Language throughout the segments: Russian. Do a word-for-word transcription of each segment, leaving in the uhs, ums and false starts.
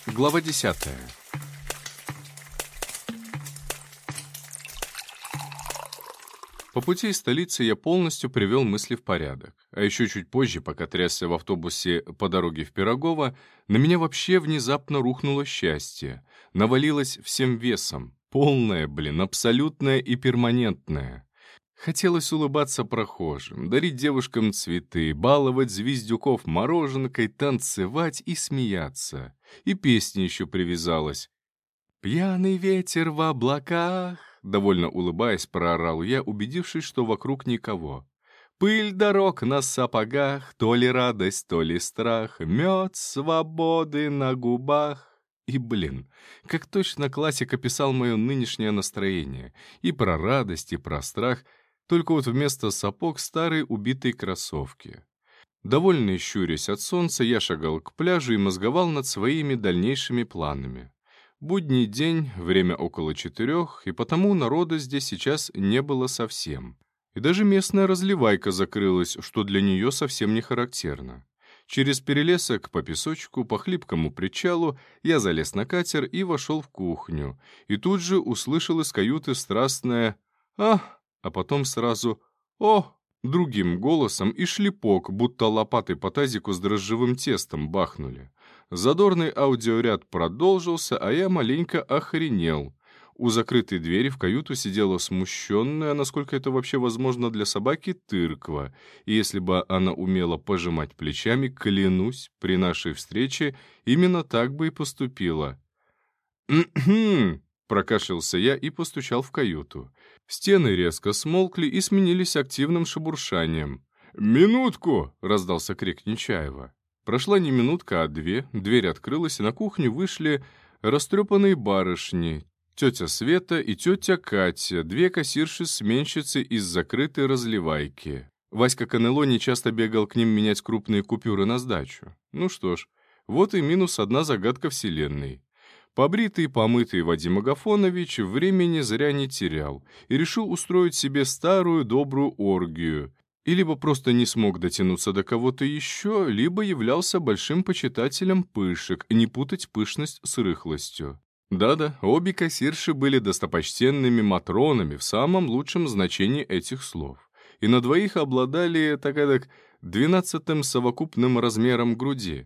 Глава десятая. По пути из столицы я полностью привел мысли в порядок. А еще чуть позже, пока трясся в автобусе по дороге в Пирогово, на меня вообще внезапно рухнуло счастье. Навалилось всем весом. Полное, блин, абсолютное и перманентное. Хотелось улыбаться прохожим, дарить девушкам цветы, баловать звездюков мороженкой, танцевать и смеяться. И песня еще привязалась. «Пьяный ветер в облаках», — довольно улыбаясь, проорал я, убедившись, что вокруг никого. «Пыль дорог на сапогах, то ли радость, то ли страх, мед свободы на губах». И, блин, как точно классик описал мое нынешнее настроение. И про радость, и про страх, только вот вместо сапог старые убитые кроссовки. Довольно щурясь от солнца, я шагал к пляжу и мозговал над своими дальнейшими планами. Будний день, время около четырех, и потому народа здесь сейчас не было совсем. И даже местная разливайка закрылась, что для нее совсем не характерно. Через перелесок по песочку, по хлипкому причалу я залез на катер и вошел в кухню. И тут же услышал из каюты страстное «Ах!», а потом сразу «О!» другим голосом и шлепок, будто лопатой по тазику с дрожжевым тестом бахнули. Задорный аудиоряд продолжился, а я маленько охренел. У закрытой двери в каюту сидела смущенная, насколько это вообще возможно для собаки, тырква. И если бы она умела пожимать плечами, клянусь, при нашей встрече именно так бы и поступила. «Кхм!» — прокашлялся я и постучал в каюту. Стены резко смолкли и сменились активным шебуршанием. «Минутку!» — раздался крик Нечаева. Прошла не минутка, а две, дверь открылась, и на кухню вышли растрепанные барышни, тетя Света и тетя Катя, две кассирши-сменщицы из закрытой разливайки. Васька Канелони часто бегал к ним менять крупные купюры на сдачу. Ну что ж, вот и минус одна загадка вселенной. Побритый и помытый Вадим Агафонович времени зря не терял и решил устроить себе старую добрую оргию. И либо просто не смог дотянуться до кого-то еще, либо являлся большим почитателем пышек, и не путать пышность с рыхлостью. Да-да, обе кассирши были достопочтенными матронами в самом лучшем значении этих слов. И на двоих обладали, так эдак, двенадцатым совокупным размером груди.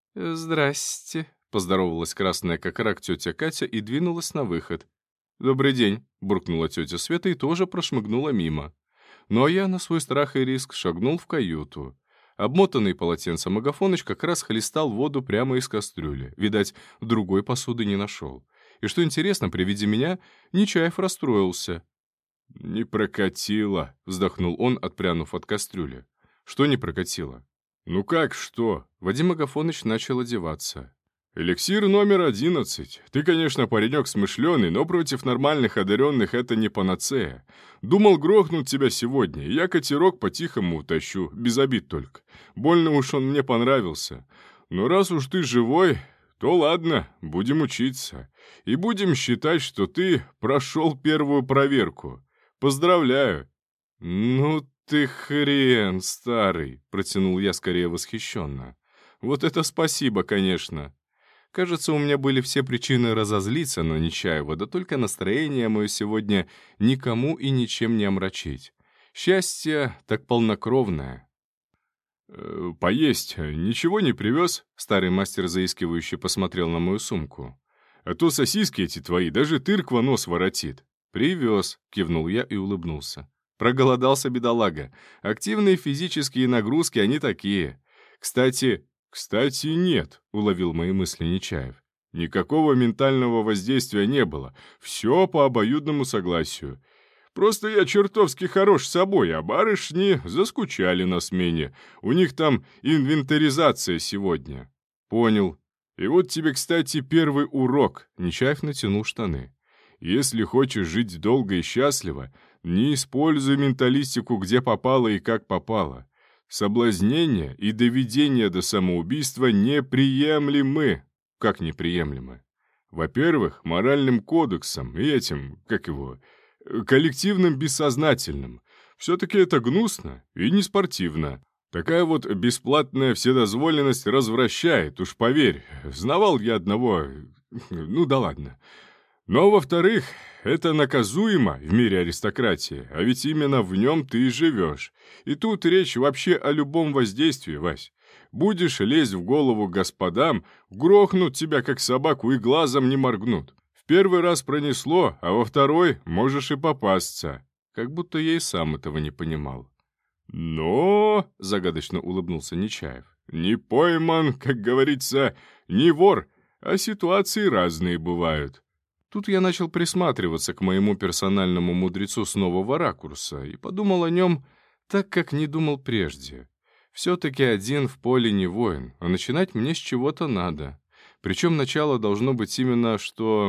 «Здрасте», — поздоровалась красная как рак тетя Катя и двинулась на выход. «Добрый день», — буркнула тетя Света и тоже прошмыгнула мимо. Ну а я на свой страх и риск шагнул в каюту. Обмотанный полотенцем Агафоныч как раз хлестал воду прямо из кастрюли. Видать, другой посуды не нашел. И что интересно, при виде меня Нечаев расстроился. «Не прокатило», — вздохнул он, отпрянув от кастрюли. «Что не прокатило?» «Ну как что?» Вадим Агафоныч начал одеваться. «Эликсир номер одиннадцать. Ты, конечно, паренек смышленый, но против нормальных одаренных это не панацея. Думал грохнуть тебя сегодня, и я катерок по-тихому утащу, без обид только. Больно уж он мне понравился. Но раз уж ты живой, то ладно, будем учиться. И будем считать, что ты прошел первую проверку. Поздравляю!» «Ну ты хрен, старый!» — протянул я скорее восхищенно. «Вот это спасибо, конечно!» Кажется, у меня были все причины разозлиться на Нечаева, да только настроение мое сегодня никому и ничем не омрачить. Счастье так полнокровное. «Э, «Поесть ничего не привез?» Старый мастер заискивающе посмотрел на мою сумку. «А то сосиски эти твои, даже тырква нос воротит». «Привез», — кивнул я и улыбнулся. Проголодался бедолага. Активные физические нагрузки, они такие. Кстати... «Кстати, нет», — уловил мои мысли Нечаев. «Никакого ментального воздействия не было. Все по обоюдному согласию. Просто я чертовски хорош собой, а барышни заскучали на смене. У них там инвентаризация сегодня». «Понял. И вот тебе, кстати, первый урок». Нечаев натянул штаны. «Если хочешь жить долго и счастливо, не используй менталистику где попало и как попало. Соблазнение и доведение до самоубийства неприемлемы». «Как неприемлемы?» «Во-первых, моральным кодексом и этим, как его, коллективным бессознательным. Все-таки это гнусно и неспортивно. Такая вот бесплатная вседозволенность развращает, уж поверь. Знавал я одного... Ну да ладно. Но, во-вторых, это наказуемо в мире аристократии, а ведь именно в нем ты и живешь. И тут речь вообще о любом воздействии, Вась. Будешь лезть в голову господам, грохнут тебя, как собаку, и глазом не моргнут. В первый раз пронесло, а во второй можешь и попасться. Как будто я и сам этого не понимал. «Но...» — загадочно улыбнулся Нечаев. «Не пойман, как говорится, не вор, а ситуации разные бывают». Тут я начал присматриваться к моему персональному мудрецу с нового ракурса и подумал о нем так, как не думал прежде. Все-таки один в поле не воин, а начинать мне с чего-то надо. Причем начало должно быть именно что...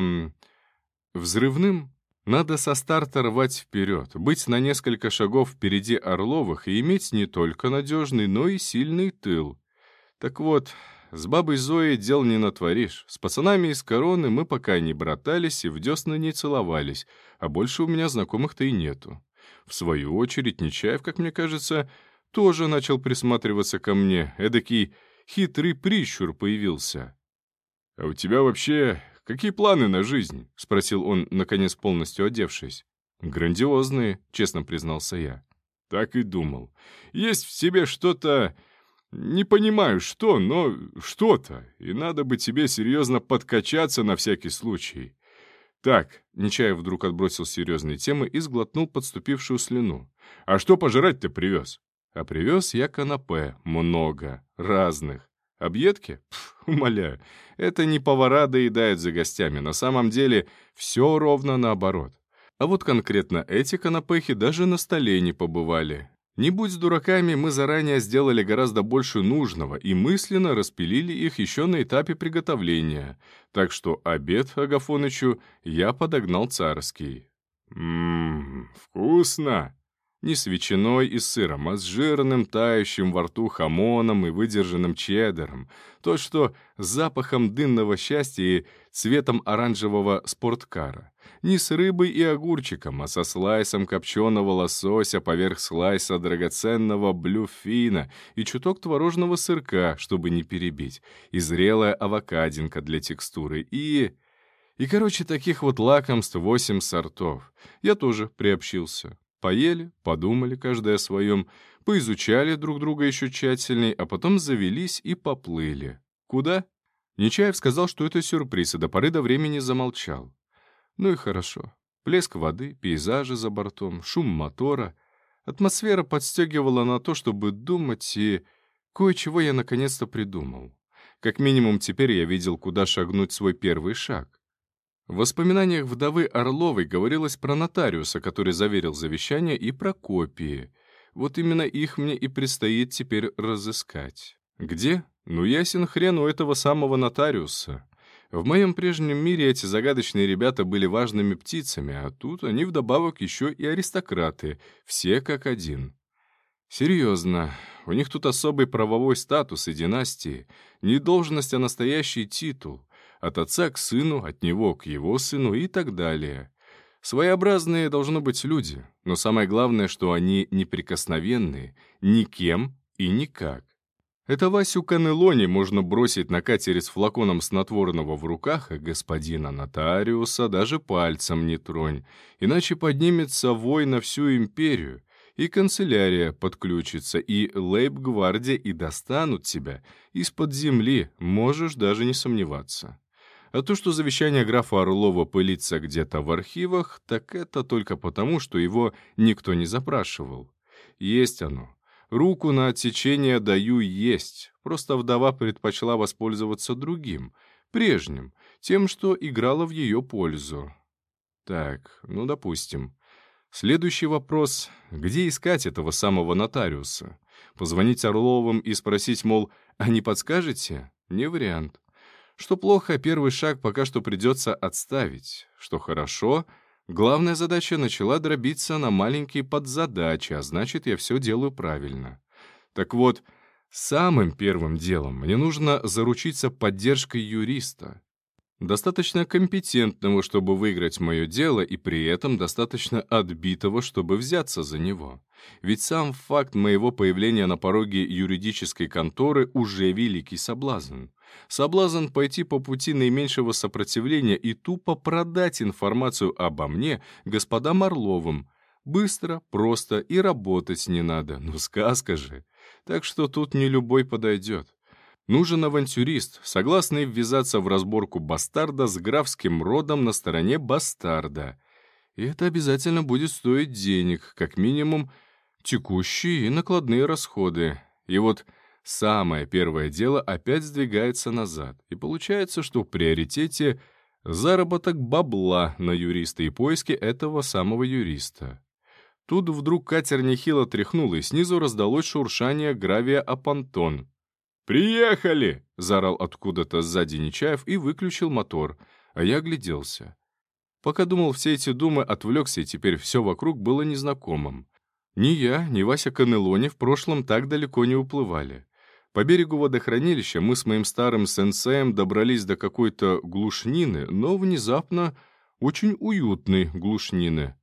взрывным. Надо со старта рвать вперед, быть на несколько шагов впереди Орловых и иметь не только надежный, но и сильный тыл. Так вот, с бабой Зоей дел не натворишь. С пацанами из Короны мы пока не братались и в десна не целовались, а больше у меня знакомых-то и нету. В свою очередь, Нечаев, как мне кажется, тоже начал присматриваться ко мне. Эдакий хитрый прищур появился. «А у тебя вообще какие планы на жизнь?» — спросил он, наконец полностью одевшись. «Грандиозные», — честно признался я. «Так и думал. Есть в тебе что-то... Не понимаю, что, но что-то, и надо бы тебе серьезно подкачаться на всякий случай». «Так», — Нечаев вдруг отбросил серьезные темы и сглотнул подступившую слюну. «А что пожрать ты привез?» «А привез я канапе. Много. Разных. Объедки? Пф, умоляю. Это не повара доедают за гостями. На самом деле все ровно наоборот. А вот конкретно эти канапехи даже на столе не побывали. Не будь с дураками, мы заранее сделали гораздо больше нужного и мысленно распилили их еще на этапе приготовления. Так что обед Агафонычу я подогнал царский. «Ммм, вкусно!» Не с ветчиной и сыром, а с жирным, тающим во рту хамоном и выдержанным чеддером. То, что с запахом дынного счастья и цветом оранжевого спорткара. Не с рыбой и огурчиком, а со слайсом копченого лосося поверх слайса драгоценного блюфина и чуток творожного сырка, чтобы не перебить, и зрелая авокадинка для текстуры, и... И, короче, таких вот лакомств восемь сортов. Я тоже приобщился. Поели, подумали каждый о своем, поизучали друг друга еще тщательней, а потом завелись и поплыли. Куда? Нечаев сказал, что это сюрприз, и до поры до времени замолчал. Ну и хорошо. Плеск воды, пейзажи за бортом, шум мотора. Атмосфера подстегивала на то, чтобы думать, и кое-чего я наконец-то придумал. Как минимум теперь я видел, куда шагнуть свой первый шаг. В воспоминаниях вдовы Орловой говорилось про нотариуса, который заверил завещание, и про копии. Вот именно их мне и предстоит теперь разыскать. Где? Ну, ясен хрен у этого самого нотариуса. В моем прежнем мире эти загадочные ребята были важными птицами, а тут они вдобавок еще и аристократы, все как один. Серьезно, у них тут особый правовой статус и династии, не должность, а настоящий титул. От отца к сыну, от него к его сыну и так далее. Своеобразные должно быть люди, но самое главное, что они неприкосновенные, никем и никак. Это Васю Канелони можно бросить на катере с флаконом снотворного в руках, а господина нотариуса даже пальцем не тронь, иначе поднимется вой на всю империю, и канцелярия подключится, и лейб-гвардия, и достанут тебя из-под земли, можешь даже не сомневаться. А то, что завещание графа Орлова пылится где-то в архивах, так это только потому, что его никто не запрашивал. Есть оно. Руку на отсечение даю есть. Просто вдова предпочла воспользоваться другим, прежним, тем, что играло в ее пользу. Так, ну, допустим. Следующий вопрос. Где искать этого самого нотариуса? Позвонить Орловым и спросить, мол, а не подскажете? Не вариант. Что плохо, первый шаг пока что придется отставить. Что хорошо, главная задача начала дробиться на маленькие подзадачи, а значит, я все делаю правильно. Так вот, самым первым делом мне нужно заручиться поддержкой юриста. Достаточно компетентного, чтобы выиграть мое дело, и при этом достаточно отбитого, чтобы взяться за него. Ведь сам факт моего появления на пороге юридической конторы уже великий соблазн. Соблазн пойти по пути наименьшего сопротивления и тупо продать информацию обо мне господам Орловым. Быстро, просто и работать не надо. Ну, сказка же. Так что тут не любой подойдет. Нужен авантюрист, согласный ввязаться в разборку бастарда с графским родом на стороне бастарда. И это обязательно будет стоить денег, как минимум текущие и накладные расходы. И вот самое первое дело опять сдвигается назад. И получается, что в приоритете заработок бабла на юриста и поиски этого самого юриста. Тут вдруг катер нехило тряхнул, и снизу раздалось шуршание гравия о понтон. «Приехали!» — заорал откуда-то сзади Нечаев и выключил мотор, а я огляделся. Пока думал все эти думы, отвлекся, и теперь все вокруг было незнакомым. Ни я, ни Вася Канелони в прошлом так далеко не уплывали. По берегу водохранилища мы с моим старым сенсеем добрались до какой-то глушнины, но внезапно очень уютной глушнины.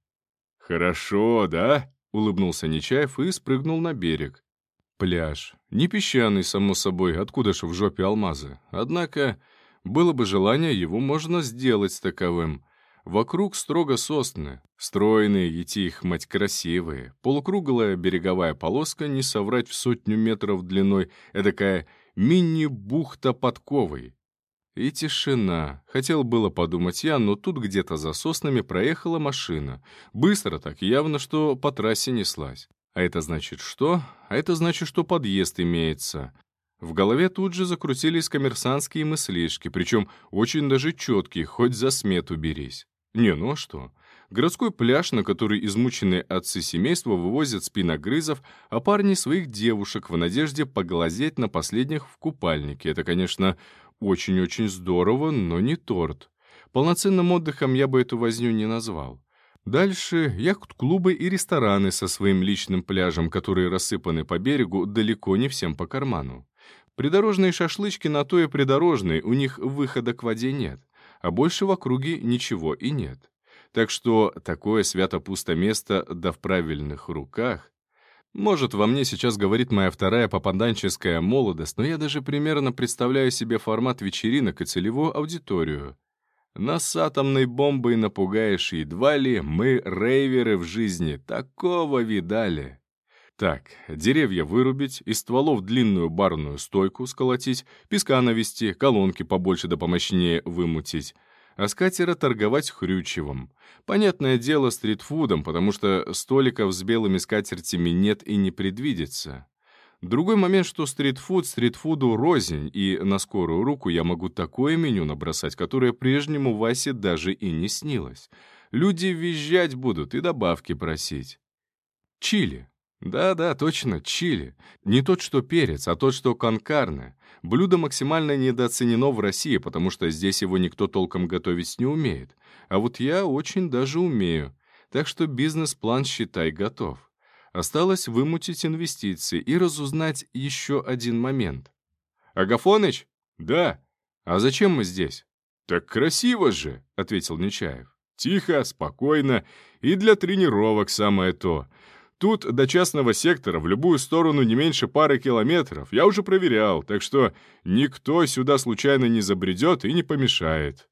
«Хорошо, да?» — улыбнулся Нечаев и спрыгнул на берег. Пляж. Не песчаный, само собой, откуда ж в жопе алмазы. Однако, было бы желание, его можно сделать таковым. Вокруг строго сосны, стройные, ети их мать красивые. Полукруглая береговая полоска, не соврать в сотню метров длиной, эдакая мини-бухта подковой. И тишина. Хотел было подумать я, но тут где-то за соснами проехала машина. Быстро так, явно, что по трассе неслась. А это значит что? А это значит, что подъезд имеется. В голове тут же закрутились коммерсантские мыслишки, причем очень даже четкие, хоть за смету берись. Не, ну а что? Городской пляж, на который измученные отцы семейства вывозят спиногрызов, а парни своих девушек в надежде поглазеть на последних в купальнике. Это, конечно, очень-очень здорово, но не торт. Полноценным отдыхом я бы эту возню не назвал. Дальше яхт-клубы и рестораны со своим личным пляжем, которые рассыпаны по берегу далеко не всем по карману. Придорожные шашлычки на то и придорожные, у них выхода к воде нет, а больше в округе ничего и нет. Так что такое свято-пусто место, да в правильных руках. Может, во мне сейчас говорит моя вторая попаданческая молодость, но я даже примерно представляю себе формат вечеринок и целевую аудиторию. Нас с атомной бомбой напугаешь едва ли, мы, рейверы в жизни, такого видали. Так, деревья вырубить, из стволов длинную барную стойку сколотить, песка навести, колонки побольше да помощнее вымутить, а с катера торговать хрючевым. Понятное дело, стритфудом, потому что столиков с белыми скатертями нет и не предвидится. Другой момент, что стритфуд стритфуду рознь, и на скорую руку я могу такое меню набросать, которое прежнему Васе даже и не снилось. Люди визжать будут и добавки просить. Чили. Да-да, точно, чили. Не тот, что перец, а тот, что кон-карне. Блюдо максимально недооценено в России, потому что здесь его никто толком готовить не умеет. А вот я очень даже умею. Так что бизнес-план, считай, готов. Осталось вымутить инвестиции и разузнать еще один момент. «Агафоныч?» «Да». «А зачем мы здесь?» «Так красиво же», — ответил Нечаев. «Тихо, спокойно, и для тренировок самое то. Тут до частного сектора в любую сторону не меньше пары километров. Я уже проверял, так что никто сюда случайно не забредет и не помешает».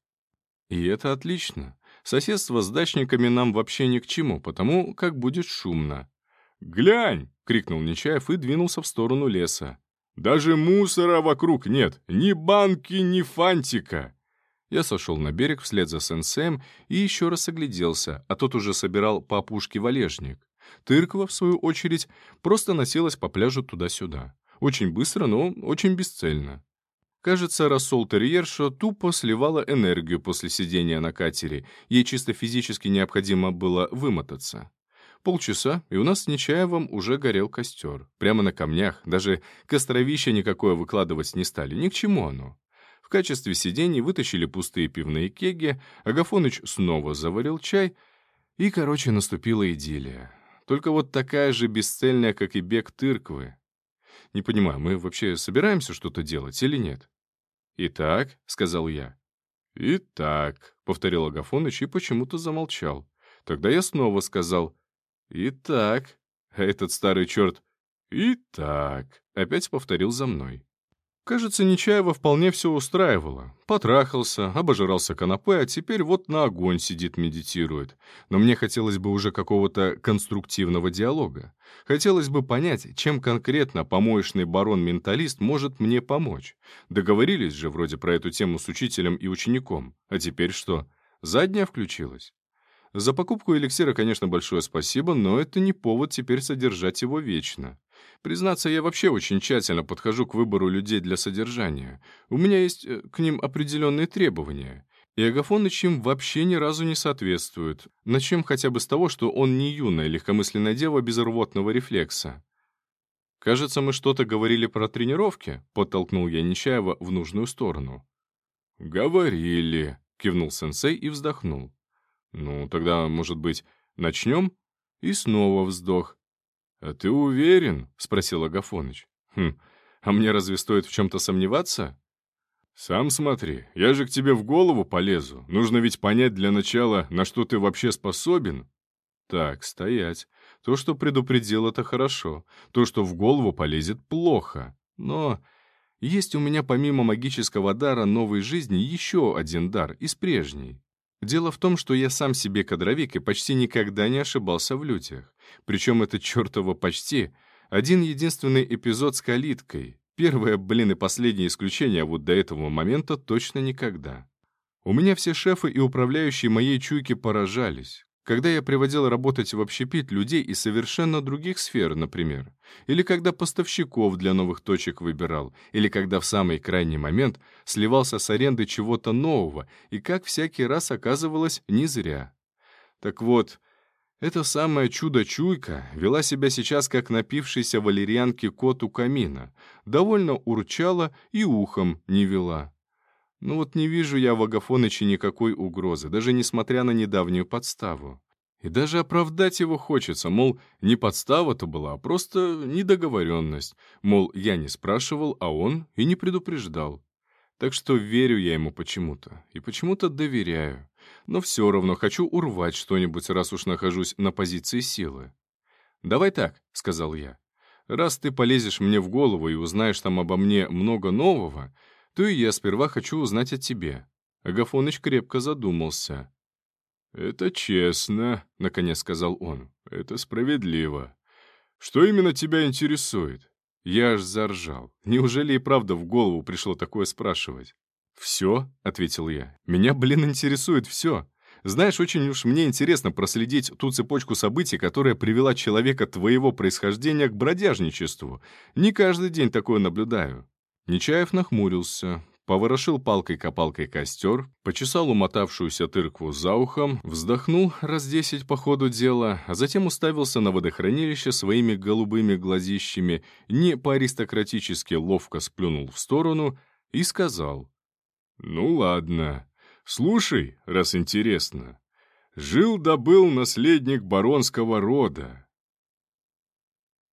И это отлично. Соседство с дачниками нам вообще ни к чему, потому как будет шумно. «Глянь!» — крикнул Нечаев и двинулся в сторону леса. «Даже мусора вокруг нет, ни банки, ни фантика!» Я сошел на берег вслед за сенсеем и еще раз огляделся, а тот уже собирал по опушке валежник. Тырква, в свою очередь, просто носилась по пляжу туда-сюда. Очень быстро, но очень бесцельно. Кажется, рассол-терьерша тупо сливала энергию после сидения на катере, ей чисто физически необходимо было вымотаться. Полчаса, и у нас с Нечаевым уже горел костер. Прямо на камнях, даже костровище никакое выкладывать не стали, ни к чему оно. В качестве сидений вытащили пустые пивные кеги, Агафоныч снова заварил чай, и, короче, наступила идиллия. Только вот такая же бесцельная, как и бег тырквы. Не понимаю, мы вообще собираемся что-то делать или нет? «Итак», — сказал я. «Итак», — повторил Агафоныч и почему-то замолчал. Тогда я снова сказал «Итак», а этот старый черт «Итак», опять повторил за мной. Кажется, Нечаева вполне все устраивало. Потрахался, обожрался канапе, а теперь вот на огонь сидит, медитирует. Но мне хотелось бы уже какого-то конструктивного диалога. Хотелось бы понять, чем конкретно помоечный барон-менталист может мне помочь. Договорились же вроде про эту тему с учителем и учеником. А теперь что? Задняя включилась? За покупку эликсира, конечно, большое спасибо, но это не повод теперь содержать его вечно. Признаться, я вообще очень тщательно подхожу к выбору людей для содержания. У меня есть э, к ним определенные требования. И Агафоныч им вообще ни разу не соответствует. Начнем хотя бы с того, что он не юная легкомысленная дева без рвотного рефлекса. «Кажется, мы что-то говорили про тренировки», — подтолкнул я Нечаева в нужную сторону. «Говорили», — кивнул сенсей и вздохнул. «Ну, тогда, может быть, начнем?» И снова вздох. «А ты уверен?» — спросил Агафоныч. «Хм, а мне разве стоит в чем-то сомневаться?» «Сам смотри, я же к тебе в голову полезу. Нужно ведь понять для начала, на что ты вообще способен». «Так, стоять. То, что предупредил, это хорошо. То, что в голову полезет, плохо. Но есть у меня помимо магического дара новой жизни еще один дар из прежней. Дело в том, что я сам себе кадровик и почти никогда не ошибался в людях. Причем это чертово почти один единственный эпизод с калиткой. Первое, блин, и последнее исключение, а вот до этого момента точно никогда. У меня все шефы и управляющие моей чуйки поражались. Когда я приводил работать в общепит людей из совершенно других сфер, например, или когда поставщиков для новых точек выбирал, или когда в самый крайний момент сливался с аренды чего-то нового, и как всякий раз оказывалось не зря. Так вот, эта самая чудо-чуйка вела себя сейчас как напившийся валерьянки кот у камина, довольно урчала и ухом не вела. Ну вот не вижу я в Агафоныче никакой угрозы, даже несмотря на недавнюю подставу. И даже оправдать его хочется, мол, не подстава-то была, а просто недоговоренность. Мол, я не спрашивал, а он и не предупреждал. Так что верю я ему почему-то, и почему-то доверяю. Но все равно хочу урвать что-нибудь, раз уж нахожусь на позиции силы. «Давай так», — сказал я. «Раз ты полезешь мне в голову и узнаешь там обо мне много нового, то и я сперва хочу узнать о тебе». Агафоныч крепко задумался. «Это честно», — наконец сказал он. «Это справедливо. Что именно тебя интересует?» Я аж заржал. Неужели и правда в голову пришло такое спрашивать? «Все», — ответил я. «Меня, блин, интересует все. Знаешь, очень уж мне интересно проследить ту цепочку событий, которая привела человека твоего происхождения к бродяжничеству. Не каждый день такое наблюдаю». Нечаев нахмурился, поворошил палкой-копалкой костер, почесал умотавшуюся тыркву за ухом, вздохнул раз десять по ходу дела, а затем уставился на водохранилище своими голубыми глазищами, не по-аристократически ловко сплюнул в сторону и сказал: «Ну ладно, слушай, раз интересно. Жил-да был наследник баронского рода.